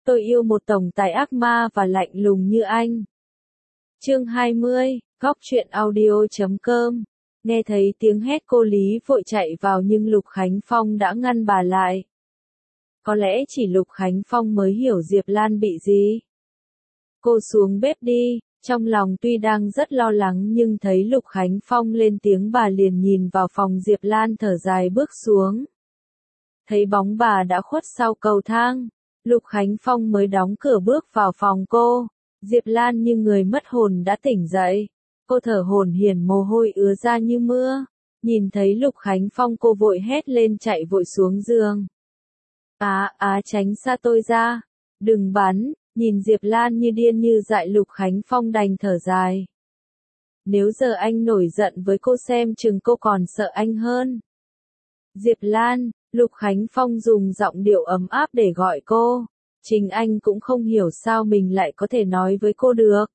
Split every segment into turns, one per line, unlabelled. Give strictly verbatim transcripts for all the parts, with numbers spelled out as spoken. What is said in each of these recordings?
Tôi yêu một tổng tài ác ma và lạnh lùng như anh. Chương hai mươi, góc truyện audio chấm com. Nghe thấy tiếng hét cô Lý vội chạy vào nhưng Lục Khánh Phong đã ngăn bà lại. Có lẽ chỉ Lục Khánh Phong mới hiểu Diệp Lan bị gì. Cô xuống bếp đi, trong lòng tuy đang rất lo lắng nhưng thấy Lục Khánh Phong lên tiếng bà liền nhìn vào phòng Diệp Lan thở dài bước xuống. Thấy bóng bà đã khuất sau cầu thang, Lục Khánh Phong mới đóng cửa bước vào phòng cô. Diệp Lan như người mất hồn đã tỉnh dậy. Cô thở hổn hển mồ hôi ứa ra như mưa. Nhìn thấy Lục Khánh Phong cô vội hét lên chạy vội xuống giường. Á á tránh xa tôi ra. Đừng bắn. Nhìn Diệp Lan như điên như dại Lục Khánh Phong đành thở dài. Nếu giờ anh nổi giận với cô xem chừng cô còn sợ anh hơn. Diệp Lan, Lục Khánh Phong dùng giọng điệu ấm áp để gọi cô. Chính anh cũng không hiểu sao mình lại có thể nói với cô được.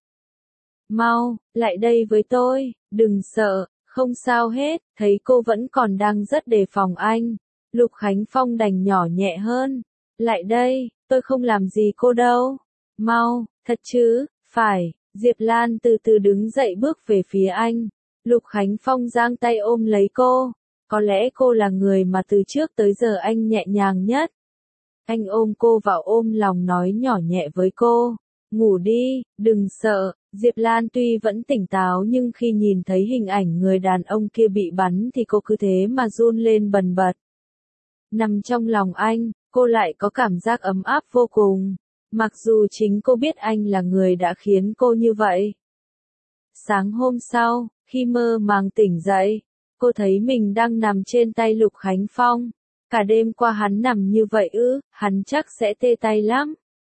Mau, lại đây với tôi, đừng sợ, không sao hết, thấy cô vẫn còn đang rất đề phòng anh. Lục Khánh Phong đành nhỏ nhẹ hơn. Lại đây, tôi không làm gì cô đâu. Mau, thật chứ, phải, Diệp Lan từ từ đứng dậy bước về phía anh. Lục Khánh Phong giang tay ôm lấy cô. Có lẽ cô là người mà từ trước tới giờ anh nhẹ nhàng nhất. Anh ôm cô vào ôm lòng nói nhỏ nhẹ với cô. Ngủ đi, đừng sợ. Diệp Lan tuy vẫn tỉnh táo nhưng khi nhìn thấy hình ảnh người đàn ông kia bị bắn thì cô cứ thế mà run lên bần bật. Nằm trong lòng anh, cô lại có cảm giác ấm áp vô cùng. Mặc dù chính cô biết anh là người đã khiến cô như vậy. Sáng hôm sau, khi mơ màng tỉnh dậy, cô thấy mình đang nằm trên tay Lục Khánh Phong. Cả đêm qua hắn nằm như vậy ư, hắn chắc sẽ tê tay lắm.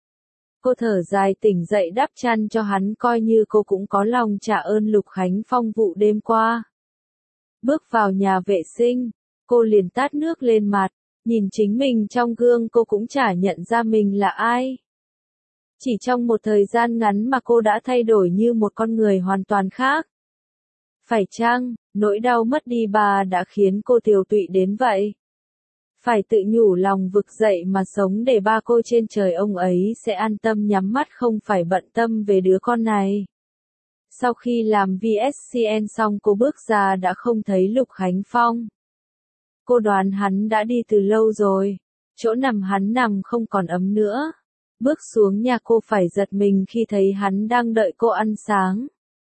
Cô thở dài tỉnh dậy đắp chăn cho hắn coi như cô cũng có lòng trả ơn Lục Khánh Phong vụ đêm qua. Bước vào nhà vệ sinh, cô liền tát nước lên mặt, nhìn chính mình trong gương cô cũng chả nhận ra mình là ai. Chỉ trong một thời gian ngắn mà cô đã thay đổi như một con người hoàn toàn khác. Phải chăng, nỗi đau mất đi bà đã khiến cô tiều tụy đến vậy? Phải tự nhủ lòng vực dậy mà sống để ba cô trên trời ông ấy sẽ an tâm nhắm mắt không phải bận tâm về đứa con này. Sau khi làm vê ét xê en xong cô bước ra đã không thấy Lục Khánh Phong. Cô đoán hắn đã đi từ lâu rồi. Chỗ nằm hắn nằm không còn ấm nữa. Bước xuống nhà cô phải giật mình khi thấy hắn đang đợi cô ăn sáng.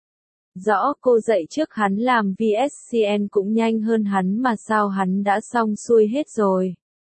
Rõ cô dậy trước hắn làm vê ét xê en cũng nhanh hơn hắn mà sao hắn đã xong xuôi hết rồi.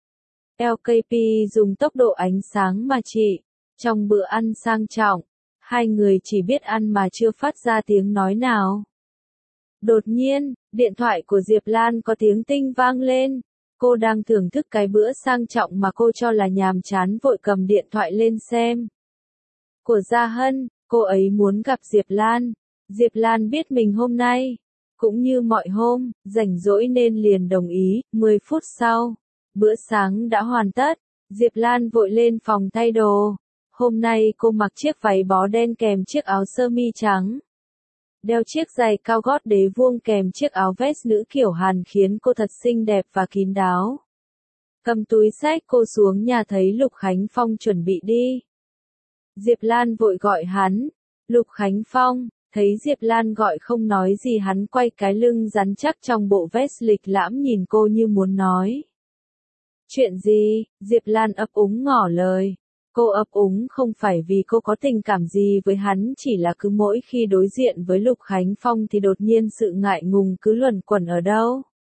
lờ ca pê dùng tốc độ ánh sáng mà trị. Trong bữa ăn sang trọng, hai người chỉ biết ăn mà chưa phát ra tiếng nói nào. Đột nhiên, điện thoại của Diệp Lan có tiếng tinh vang lên. Cô đang thưởng thức cái bữa sang trọng mà cô cho là nhàm chán vội cầm điện thoại lên xem. Của Gia Hân, cô ấy muốn gặp Diệp Lan. Diệp Lan biết mình hôm nay, cũng như mọi hôm, rảnh rỗi nên liền đồng ý. Mười phút sau, bữa sáng đã hoàn tất. Diệp Lan vội lên phòng thay đồ. Hôm nay cô mặc chiếc váy bó đen kèm chiếc áo sơ mi trắng. Đeo chiếc giày cao gót đế vuông kèm chiếc áo vest nữ kiểu Hàn khiến cô thật xinh đẹp và kín đáo. Cầm túi xách cô xuống nhà thấy Lục Khánh Phong chuẩn bị đi. Diệp Lan vội gọi hắn. Lục Khánh Phong, thấy Diệp Lan gọi không nói gì hắn quay cái lưng rắn chắc trong bộ vest lịch lãm nhìn cô như muốn nói. Chuyện gì? Diệp Lan ấp úng ngỏ lời. Cô ấp úng không phải vì cô có tình cảm gì với hắn chỉ là cứ mỗi khi đối diện với Lục Khánh Phong thì đột nhiên sự ngại ngùng cứ luẩn quẩn ở đâu.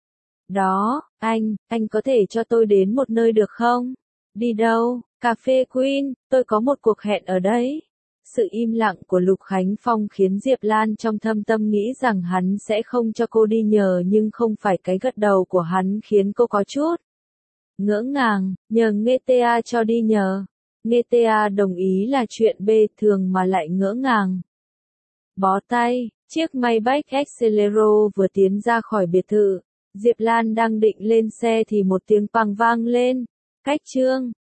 Đó, anh, anh có thể cho tôi đến một nơi được không? Đi đâu? Cà phê Queen, tôi có một cuộc hẹn ở đấy. Sự im lặng của Lục Khánh Phong khiến Diệp Lan trong thâm tâm nghĩ rằng hắn sẽ không cho cô đi nhờ nhưng không phải cái gật đầu của hắn khiến cô có chút ngỡ ngàng, nhờ nghe tê a cho đi nhờ. Nghe tê a đồng ý là chuyện bê thường mà lại ngỡ ngàng. Bó tay, chiếc Maybach Exelero vừa tiến ra khỏi biệt thự. Diệp Lan đang định lên xe thì một tiếng pang vang lên. Cách trương,